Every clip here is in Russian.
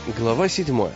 Глава 7.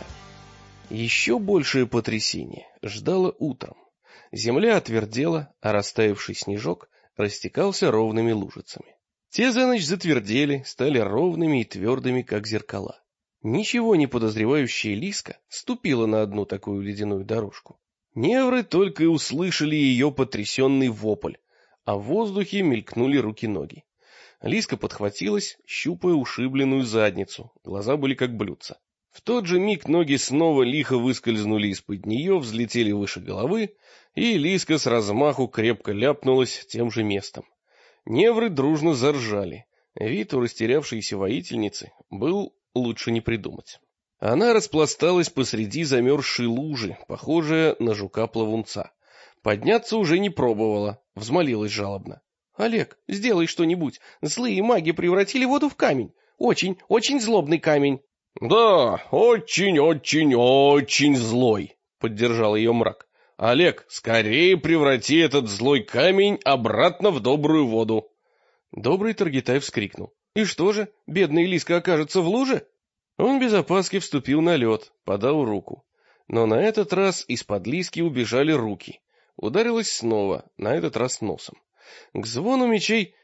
Еще большее потрясение ждало утром. Земля отвердела, а растаявший снежок растекался ровными лужицами. Те за ночь затвердели, стали ровными и твердыми, как зеркала. Ничего не подозревающая Лиска ступила на одну такую ледяную дорожку. Невры только и услышали ее потрясенный вопль, а в воздухе мелькнули руки-ноги. Лиска подхватилась, щупая ушибленную задницу, глаза были как блюдца. В тот же миг ноги снова лихо выскользнули из-под нее, взлетели выше головы, и Лиска с размаху крепко ляпнулась тем же местом. Невры дружно заржали. Вид у растерявшейся воительницы был лучше не придумать. Она распласталась посреди замерзшей лужи, похожая на жука-плавунца. Подняться уже не пробовала, взмолилась жалобно. — Олег, сделай что-нибудь. Злые маги превратили воду в камень. Очень, очень злобный камень. — Да, очень-очень-очень злой, — поддержал ее мрак. — Олег, скорее преврати этот злой камень обратно в добрую воду. Добрый Таргитай вскрикнул. — И что же, бедная Лиска окажется в луже? Он без опаски вступил на лед, подал руку. Но на этот раз из-под Лиски убежали руки. Ударилась снова, на этот раз носом. К звону мечей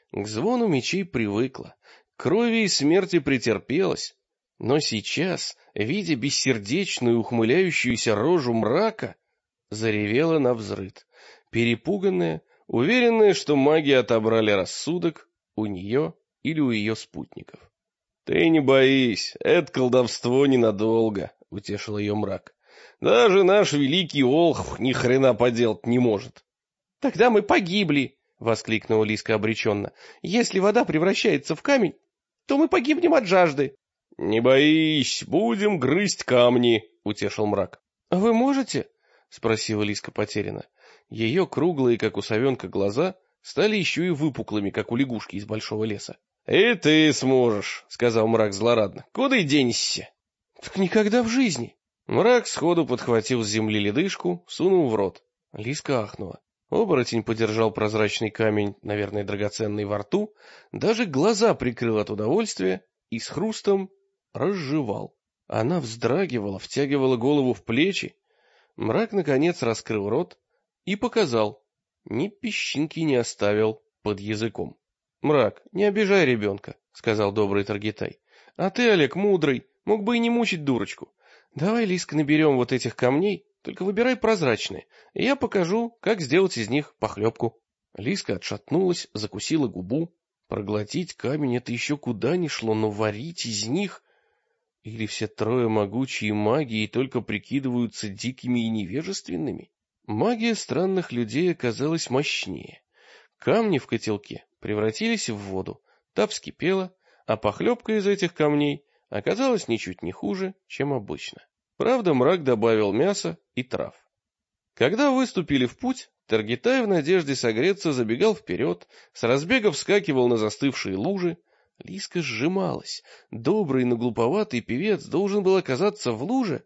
привыкла, к крови и смерти претерпелась. Но сейчас, видя бессердечную ухмыляющуюся рожу мрака, заревела навзрыд, перепуганная, уверенная, что маги отобрали рассудок у нее или у ее спутников. — Ты не боись, это колдовство ненадолго, — утешил ее мрак. — Даже наш великий Олхв ни хрена поделать не может. — Тогда мы погибли, — воскликнула Лиска обреченно. — Если вода превращается в камень, то мы погибнем от жажды. — Не боись, будем грызть камни, — утешил мрак. — А вы можете? — спросила Лиска потерянно. Ее круглые, как у совенка, глаза стали еще и выпуклыми, как у лягушки из большого леса. — И ты сможешь, — сказал мрак злорадно. — Куда и денешься? — Так никогда в жизни. Мрак сходу подхватил с земли ледышку, сунул в рот. Лиска ахнула. Оборотень подержал прозрачный камень, наверное, драгоценный, во рту, даже глаза прикрыл от удовольствия и с хрустом разжевал. Она вздрагивала, втягивала голову в плечи. Мрак, наконец, раскрыл рот и показал. Ни песчинки не оставил под языком. — Мрак, не обижай ребенка, — сказал добрый Таргитай. — А ты, Олег, мудрый, мог бы и не мучить дурочку. Давай, Лиска, наберем вот этих камней, только выбирай прозрачные, и я покажу, как сделать из них похлебку. Лиска отшатнулась, закусила губу. Проглотить камень — это еще куда ни шло, но варить из них... Или все трое могучие маги и только прикидываются дикими и невежественными? Магия странных людей оказалась мощнее. Камни в котелке превратились в воду, та вскипела, а похлебка из этих камней оказалась ничуть не хуже, чем обычно. Правда, мрак добавил мяса и трав. Когда выступили в путь, Таргитай в надежде согреться забегал вперед, с разбега вскакивал на застывшие лужи. Лиска сжималась. Добрый, но глуповатый певец должен был оказаться в луже.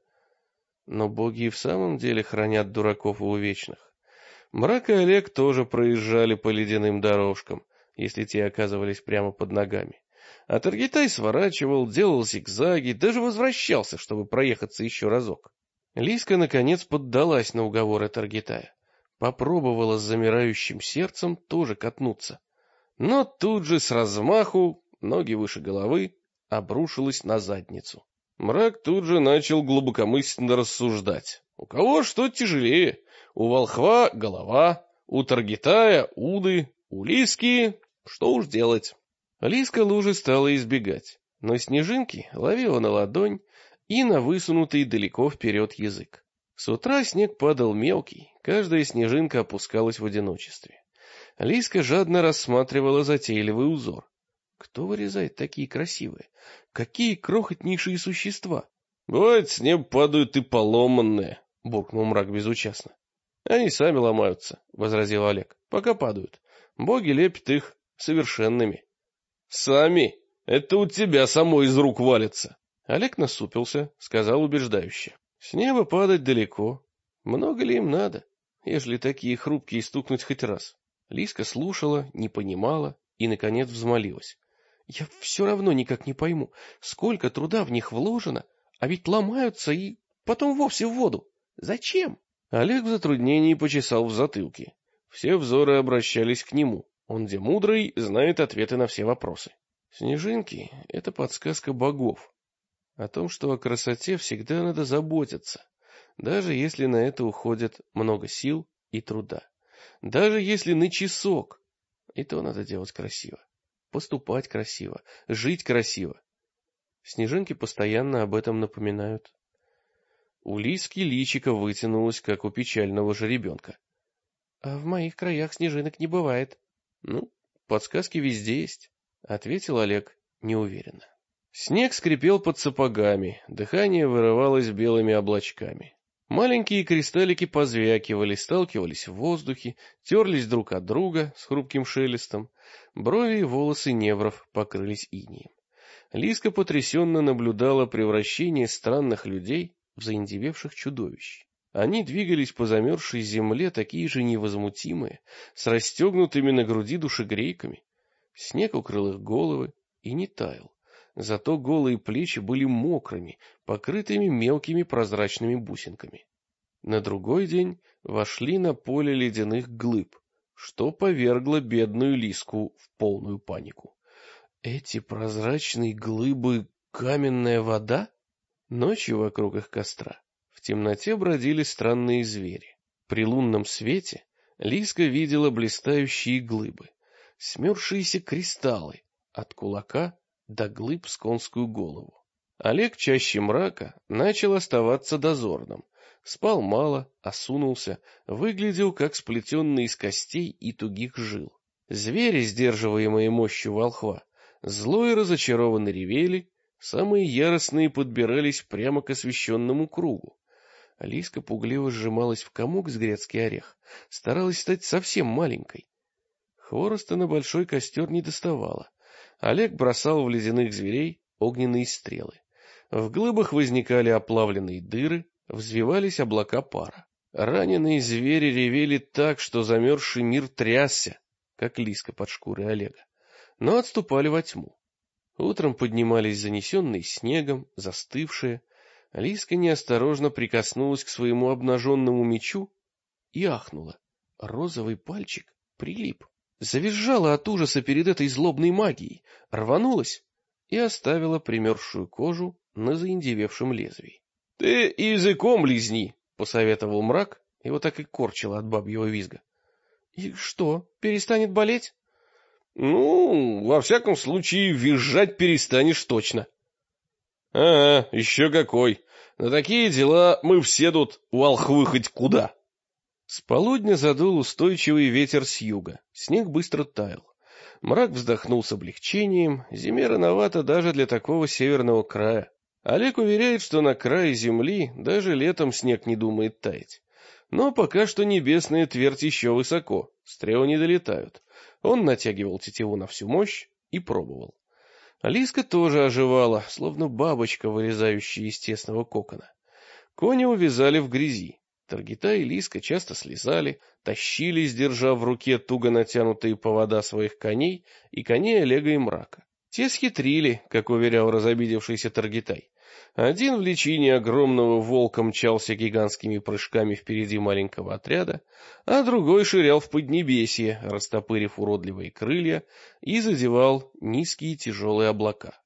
Но боги и в самом деле хранят дураков и увечных. Мрак и Олег тоже проезжали по ледяным дорожкам, если те оказывались прямо под ногами. А Таргитай сворачивал, делал зигзаги, даже возвращался, чтобы проехаться еще разок. Лиска, наконец, поддалась на уговоры Таргитая. Попробовала с замирающим сердцем тоже катнуться. Но тут же с размаху, ноги выше головы, обрушилась на задницу. Мрак тут же начал глубокомысленно рассуждать. У кого что тяжелее? У волхва голова, у Таргитая уды, у Лиски что уж делать. Лиска лужи стала избегать, но снежинки ловила на ладонь и на высунутый далеко вперед язык. С утра снег падал мелкий, каждая снежинка опускалась в одиночестве. Лиска жадно рассматривала затейливый узор. Кто вырезает такие красивые? Какие крохотнейшие существа? — Бывает, с неба падают и поломанные, — буркнул мрак безучастно. — Они сами ломаются, — возразил Олег, — пока падают. Боги лепят их совершенными. — Сами? Это у тебя самой из рук валится. Олег насупился, сказал убеждающе. — С неба падать далеко. Много ли им надо, ежели такие хрупкие стукнуть хоть раз? Лиска слушала, не понимала и, наконец, взмолилась. — Я все равно никак не пойму, сколько труда в них вложено, А ведь ломаются и потом вовсе в воду. Зачем? Олег в затруднении почесал в затылке. Все взоры обращались к нему. Он, где мудрый, знает ответы на все вопросы. Снежинки — это подсказка богов. О том, что о красоте всегда надо заботиться, даже если на это уходит много сил и труда. Даже если на часок, и то надо делать красиво. Поступать красиво, жить красиво. Снежинки постоянно об этом напоминают. У Лиски личико вытянулось, как у печального жеребенка. — А в моих краях снежинок не бывает. — Ну, подсказки везде есть, — ответил Олег неуверенно. Снег скрипел под сапогами, дыхание вырывалось белыми облачками. Маленькие кристаллики позвякивали, сталкивались в воздухе, терлись друг от друга с хрупким шелестом. Брови и волосы невров покрылись инеем. Лиска потрясенно наблюдала превращение странных людей в заиндевевших чудовищ. Они двигались по замерзшей земле, такие же невозмутимые, с расстегнутыми на груди душегрейками. Снег укрыл их головы и не таял. Зато голые плечи были мокрыми, покрытыми мелкими прозрачными бусинками. На другой день вошли на поле ледяных глыб, что повергло бедную Лиску в полную панику. Эти прозрачные глыбы — каменная вода? Ночью вокруг их костра в темноте бродили странные звери. При лунном свете Лиска видела блистающие глыбы, смерзшиеся кристаллы от кулака до глыб с конскую голову. Олег чаще мрака начал оставаться дозорным. Спал мало, осунулся, выглядел как сплетенный из костей и тугих жил. Звери, сдерживаемые мощью волхва, зло и разочарованно ревели, самые яростные подбирались прямо к освещенному кругу. Лиска пугливо сжималась в комок с грецкий орех, старалась стать совсем маленькой. Хвороста на большой костер не доставало. Олег бросал в ледяных зверей огненные стрелы. В глыбах возникали оплавленные дыры, взвивались облака пара. Раненые звери ревели так, что замерзший мир трясся, как Лиска под шкурой Олега, но отступали во тьму. Утром поднимались занесенные снегом, застывшие. Лиска неосторожно прикоснулась к своему обнаженному мечу и ахнула. Розовый пальчик прилип. Завизжала от ужаса перед этой злобной магией, рванулась и оставила примерзшую кожу на заиндевевшем лезвии. — Ты языком лизни, — посоветовал мрак, его так и корчило от бабьего визга. — И что, перестанет болеть? — Ну, во всяком случае, визжать перестанешь точно. — Ага, еще какой. На такие дела мы все тут волхвы хоть куда. С полудня задул устойчивый ветер с юга, снег быстро таял. Мрак вздохнул с облегчением, зиме рановато даже для такого северного края. Олег уверяет, что на крае земли даже летом снег не думает таять. Но пока что небесная твердь еще высоко, стрелы не долетают. Он натягивал тетиву на всю мощь и пробовал. Лиска тоже оживала, словно бабочка, вылезающая из тесного кокона. Кони увязали в грязи. Таргита и Лиска часто слезали, тащились, держа в руке туго натянутые повода своих коней и коней Олега и Мрака. Те схитрили, как уверял разобидевшийся Таргитай. Один в личине огромного волка мчался гигантскими прыжками впереди маленького отряда, а другой ширял в поднебесье, растопырив уродливые крылья, и задевал низкие тяжелые облака.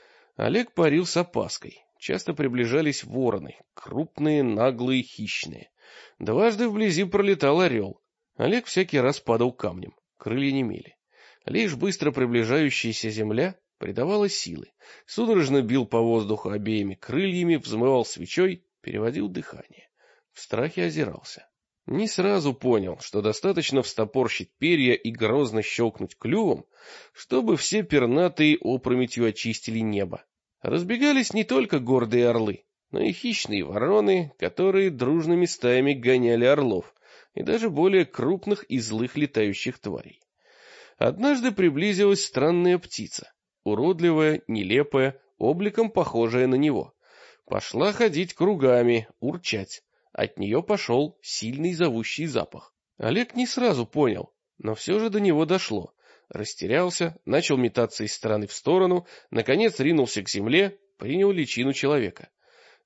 Олег парил с опаской. Часто приближались вороны, крупные, наглые, хищные. Дважды вблизи пролетал орел. Олег всякий раз падал камнем, крылья немели. Лишь быстро приближающаяся земля придавала силы. Судорожно бил по воздуху обеими крыльями, взмывал свечой, переводил дыхание. В страхе озирался. Не сразу понял, что достаточно встопорщить перья и грозно щелкнуть клювом, чтобы все пернатые опрометью очистили небо. Разбегались не только гордые орлы, но и хищные вороны, которые дружными стаями гоняли орлов, и даже более крупных и злых летающих тварей. Однажды приблизилась странная птица, уродливая, нелепая, обликом похожая на него. Пошла ходить кругами, урчать. От нее пошел сильный зовущий запах. Олег не сразу понял, но все же до него дошло. Растерялся, начал метаться из стороны в сторону, наконец ринулся к земле, принял личину человека.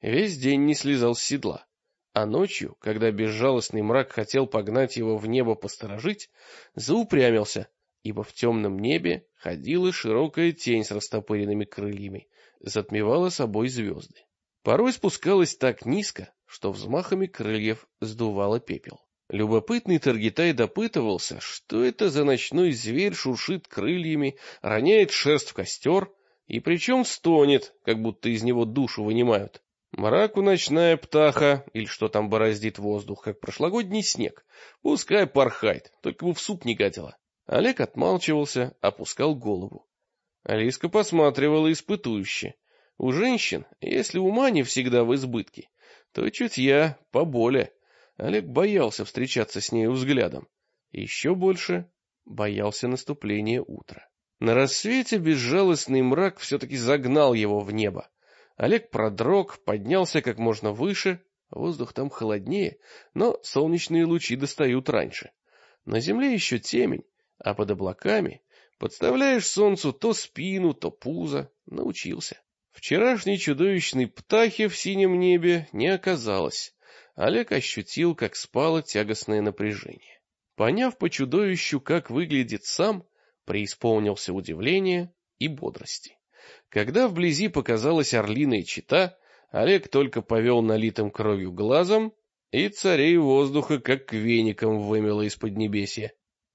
Весь день не слезал с седла. А ночью, когда безжалостный мрак хотел погнать его в небо посторожить, заупрямился, ибо в темном небе ходила широкая тень с растопыренными крыльями, затмевала собой звезды. Порой спускалась так низко, что взмахами крыльев сдувало пепел. Любопытный Таргитай допытывался, что это за ночной зверь шуршит крыльями, роняет шерсть в костер, и причем стонет, как будто из него душу вынимают. Мраку ночная птаха, или что там бороздит воздух, как прошлогодний снег, пускай порхает, только бы в суп не гадило. Олег отмалчивался, опускал голову. Алиска посматривала испытующе. У женщин, если ума не всегда в избытке, то чутья поболе. Олег боялся встречаться с нею взглядом. Еще больше боялся наступления утра. На рассвете безжалостный мрак все-таки загнал его в небо. Олег продрог, поднялся как можно выше, воздух там холоднее, но солнечные лучи достают раньше. На земле еще темень, а под облаками подставляешь солнцу то спину, то пузо. Научился. Вчерашней чудовищной птахи в синем небе не оказалось. Олег ощутил, как спало тягостное напряжение. Поняв по чудовищу, как выглядит сам, преисполнился удивления и бодрости. Когда вблизи показалась орлиная чета, Олег только повел налитым кровью глазом, и царей воздуха как веником вымело из поднебесья.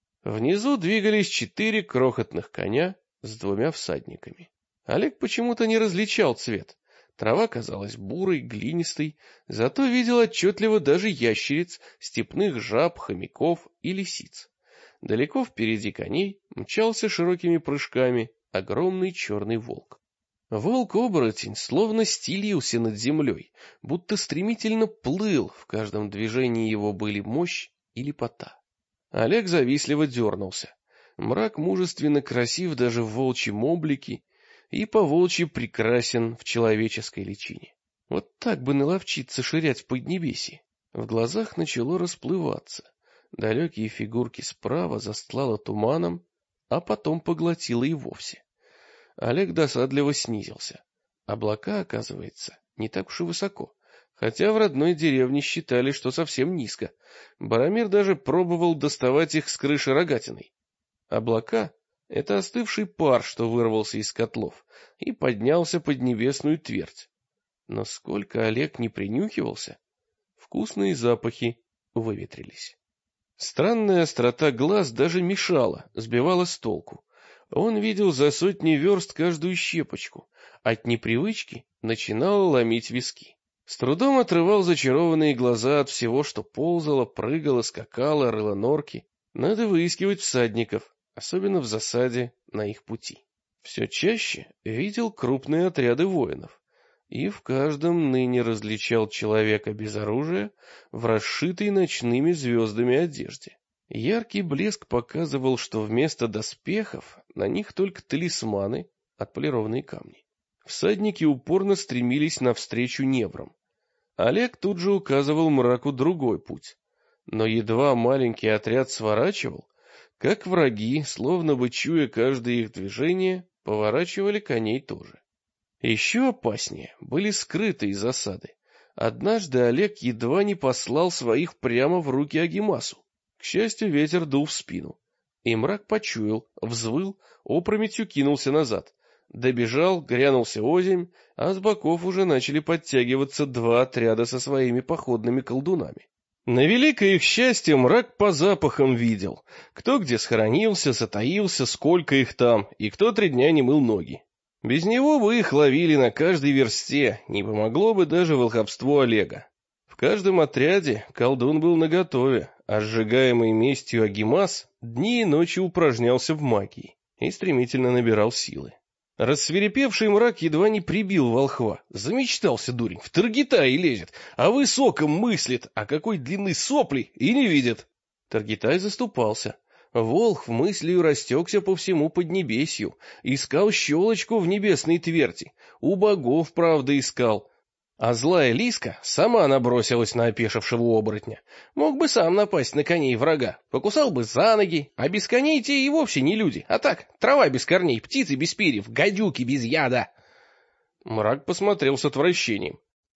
Внизу двигались 4 крохотных коня с 2 всадниками. Олег почему-то не различал цвет. Трава казалась бурой, глинистой, зато видел отчетливо даже ящериц, степных жаб, хомяков и лисиц. Далеко впереди коней мчался широкими прыжками огромный черный волк. Волк-оборотень словно стелился над землей, будто стремительно плыл, в каждом движении его были мощь и лепота. Олег завистливо дернулся. Мрак мужественно красив даже в волчьем облике, и по-волчьи прекрасен в человеческой личине. Вот так бы наловчиться ширять в поднебесье. В глазах начало расплываться. Далекие фигурки справа застлало туманом, а потом поглотило и вовсе. Олег досадливо снизился. Облака, оказывается, не так уж и высоко, хотя в родной деревне считали, что совсем низко. Баромир даже пробовал доставать их с крыши рогатиной. Облака — это остывший пар, что вырвался из котлов и поднялся под небесную твердь. Но сколько Олег не принюхивался, вкусные запахи выветрились. Странная острота глаз даже мешала, сбивала с толку. Он видел за сотни верст каждую щепочку, от непривычки начинало ломить виски. С трудом отрывал зачарованные глаза от всего, что ползало, прыгало, скакало, рыло норки. Надо выискивать всадников, особенно в засаде на их пути. Все чаще видел крупные отряды воинов, и в каждом ныне различал человека без оружия в расшитой ночными звездами одежде. Яркий блеск показывал, что вместо доспехов на них только талисманы, отполированные камни. Всадники упорно стремились навстречу неврам. Олег тут же указывал мраку другой путь, но едва маленький отряд сворачивал, как враги, словно бы чуя каждое их движение, поворачивали коней тоже. Еще опаснее были скрытые засады. Однажды Олег едва не послал своих прямо в руки Агимасу. К счастью, ветер дул в спину, и мрак почуял, взвыл, опрометью кинулся назад. Добежал, грянулся озимь, а с боков уже начали подтягиваться 2 отряда со своими походными колдунами. На великое их счастье мрак по запахам видел, кто где схоронился, затаился, сколько их там, и кто 3 дня не мыл ноги. Без него бы их ловили на каждой версте, не помогло бы даже волхобство Олега. В каждом отряде колдун был наготове, а сжигаемый местью Агимас дни и ночи упражнялся в магии и стремительно набирал силы. Рассвирепевший мрак едва не прибил волхва. Замечтался дурень, в Таргитай лезет, а высоком мыслит, а какой длины сопли и не видит. Таргитай заступался. Волхв мыслью растекся по всему поднебесью, искал щелочку в небесной тверди, у богов, правда, искал. А злая Лиска сама набросилась на опешившего оборотня. Мог бы сам напасть на коней врага, покусал бы за ноги, а без коней те и вовсе не люди, а так, трава без корней, птицы без перьев, гадюки без яда. Мрак посмотрел с отвращением.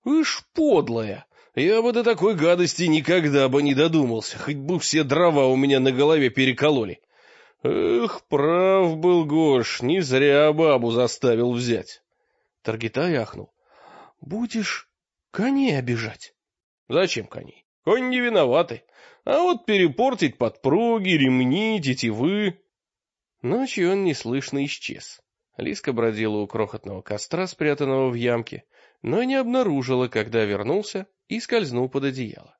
Ишь, подлая! Я бы до такой гадости никогда бы не додумался, хоть бы все дрова у меня на голове перекололи. Эх, прав был Гош, не зря бабу заставил взять. Таргитай ахнул. Будешь коней обижать? Зачем коней? Конь не виноваты. А вот перепортить подпруги, ремни, тетивы... Ночью он неслышно исчез. Лиска бродила у крохотного костра, спрятанного в ямке, но не обнаружила, когда вернулся и скользнул под одеяло.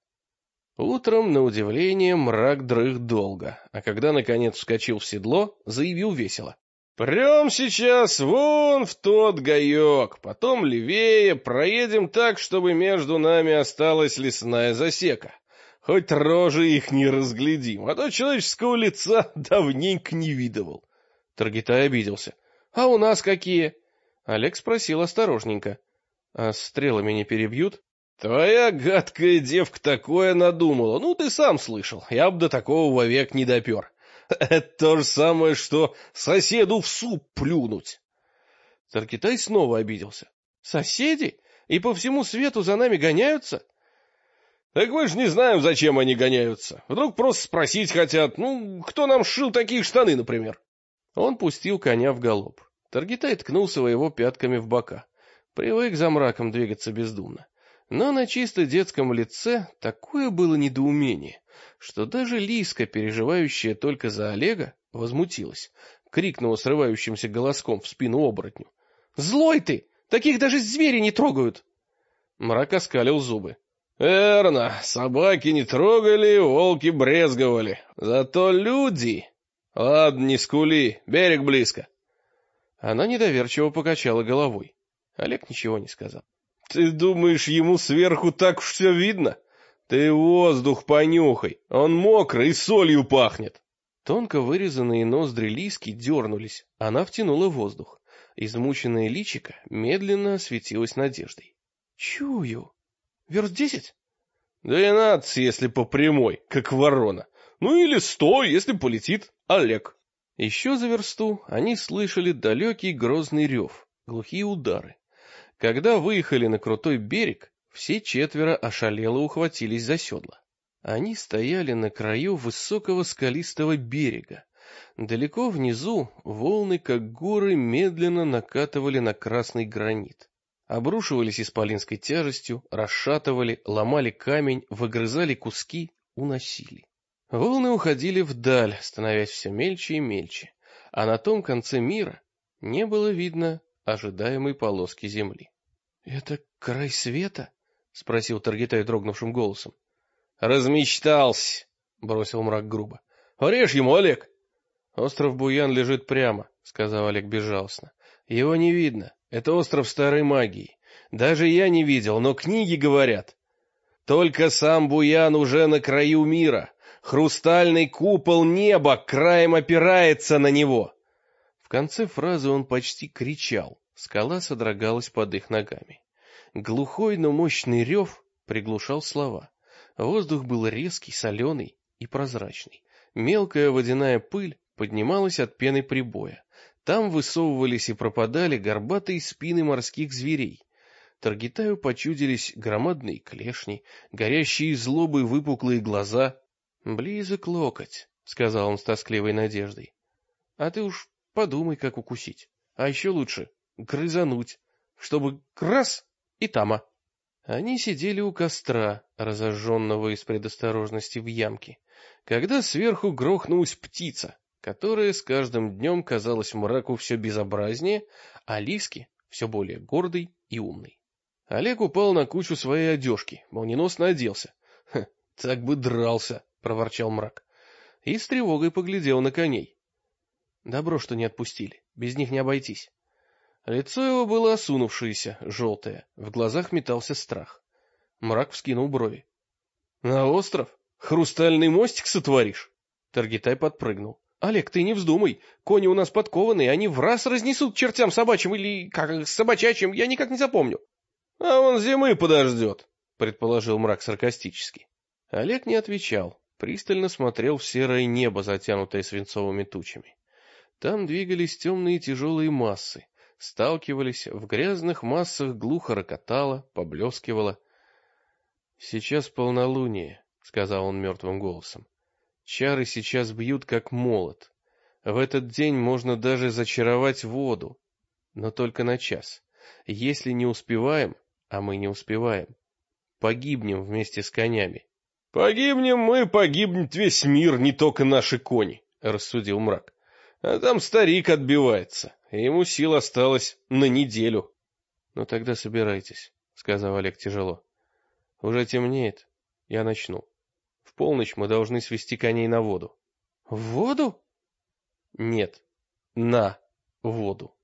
Утром, на удивление, мрак дрых долго, а когда, наконец, вскочил в седло, заявил весело. «Прям сейчас вон в тот гаек, потом левее, проедем так, чтобы между нами осталась лесная засека. Хоть рожи их не разглядим, а то человеческого лица давненько не видывал». Таргитай обиделся. «А у нас какие?» Олег спросил осторожненько. «А стрелами не перебьют?» «Твоя гадкая девка такое надумала. Ну, ты сам слышал. Я бы до такого вовек не допер. Это то же самое, что соседу в суп плюнуть». Таргитай снова обиделся. «Соседи? И по всему свету за нами гоняются?» «Так мы ж не знаем, зачем они гоняются. Вдруг просто спросить хотят. Ну, кто нам сшил такие штаны, например?» Он пустил коня в галоп. Таргитай ткнулся его пятками в бока. Привык за мраком двигаться бездумно. Но на чисто детском лице такое было недоумение, что даже Лиска, переживающая только за Олега, возмутилась, крикнула срывающимся голоском в спину оборотню. «Злой ты! Таких даже звери не трогают!» Мрак оскалил зубы. «Верно, собаки не трогали, волки брезговали. Зато люди... Ладно, не скули, берег близко». Она недоверчиво покачала головой. Олег ничего не сказал. «Ты думаешь, ему сверху так уж все видно? Ты воздух понюхай, он мокрый и солью пахнет». Тонко вырезанные ноздри Лиски дернулись, она втянула воздух. Измученное личико медленно осветилось надеждой. «Чую. Верст 10? 12, если по прямой, как ворона. Ну или 100, если полетит Олег». Еще за версту они слышали далекий грозный рев, глухие удары. Когда выехали на крутой берег, все четверо ошалело ухватились за седла. Они стояли на краю высокого скалистого берега. Далеко внизу волны, как горы, медленно накатывали на красный гранит. Обрушивались исполинской тяжестью, расшатывали, ломали камень, выгрызали куски, уносили. Волны уходили вдаль, становясь все мельче и мельче, а на том конце мира не было видно ожидаемой полоски земли. — Это край света? — спросил Таргитай дрогнувшим голосом. — Размечтался, — бросил мрак грубо. — Режь ему, Олег! — Остров Буян лежит прямо, — сказал Олег безжалостно. — Его не видно. Это остров старой магии. Даже я не видел, но книги говорят. Только сам Буян уже на краю мира. Хрустальный купол неба краем опирается на него. В конце фразы он почти кричал. Скала содрогалась под их ногами. Глухой, но мощный рев приглушал слова. Воздух был резкий, соленый и прозрачный. Мелкая водяная пыль поднималась от пены прибоя. Там высовывались и пропадали горбатые спины морских зверей. Таргитаю почудились громадные клешни, горящие злобой выпуклые глаза. — Близок локоть, — сказал он с тоскливой надеждой. — А ты уж подумай, как укусить. А еще лучше грызануть, чтобы раз и тама. Они сидели у костра, разожженного из предосторожности в ямке, когда сверху грохнулась птица, которая с каждым днем казалась мраку все безобразнее, а Лиске все более гордой и умной. Олег упал на кучу своей одежки, молниеносно оделся. — Так бы дрался, — проворчал мрак. И с тревогой поглядел на коней. Добро, что не отпустили, без них не обойтись. Лицо его было осунувшееся, желтое, в глазах метался страх. Мрак вскинул брови. — На остров? Хрустальный мостик сотворишь? Таргитай подпрыгнул. — Олег, ты не вздумай, кони у нас подкованные, они в раз разнесут чертям собачьим или как собачачьим, я никак не запомню. — А он зимы подождет, — предположил мрак саркастически. Олег не отвечал, пристально смотрел в серое небо, затянутое свинцовыми тучами. Там двигались темные тяжелые массы, сталкивались, в грязных массах глухо рокотало, поблескивало. «Сейчас полнолуние», — сказал он мертвым голосом. «Чары сейчас бьют как молот. В этот день можно даже зачаровать воду, но только на час. Если не успеваем, а мы не успеваем, погибнем вместе с конями». «Погибнем мы, погибнет весь мир, не только наши кони», — рассудил мрак. «А там старик отбивается, и ему сил осталось на неделю». «Ну тогда собирайтесь», — сказал Олег тяжело. «Уже темнеет, я начну. В полночь мы должны свести коней на воду». «В воду?» «Нет, на воду».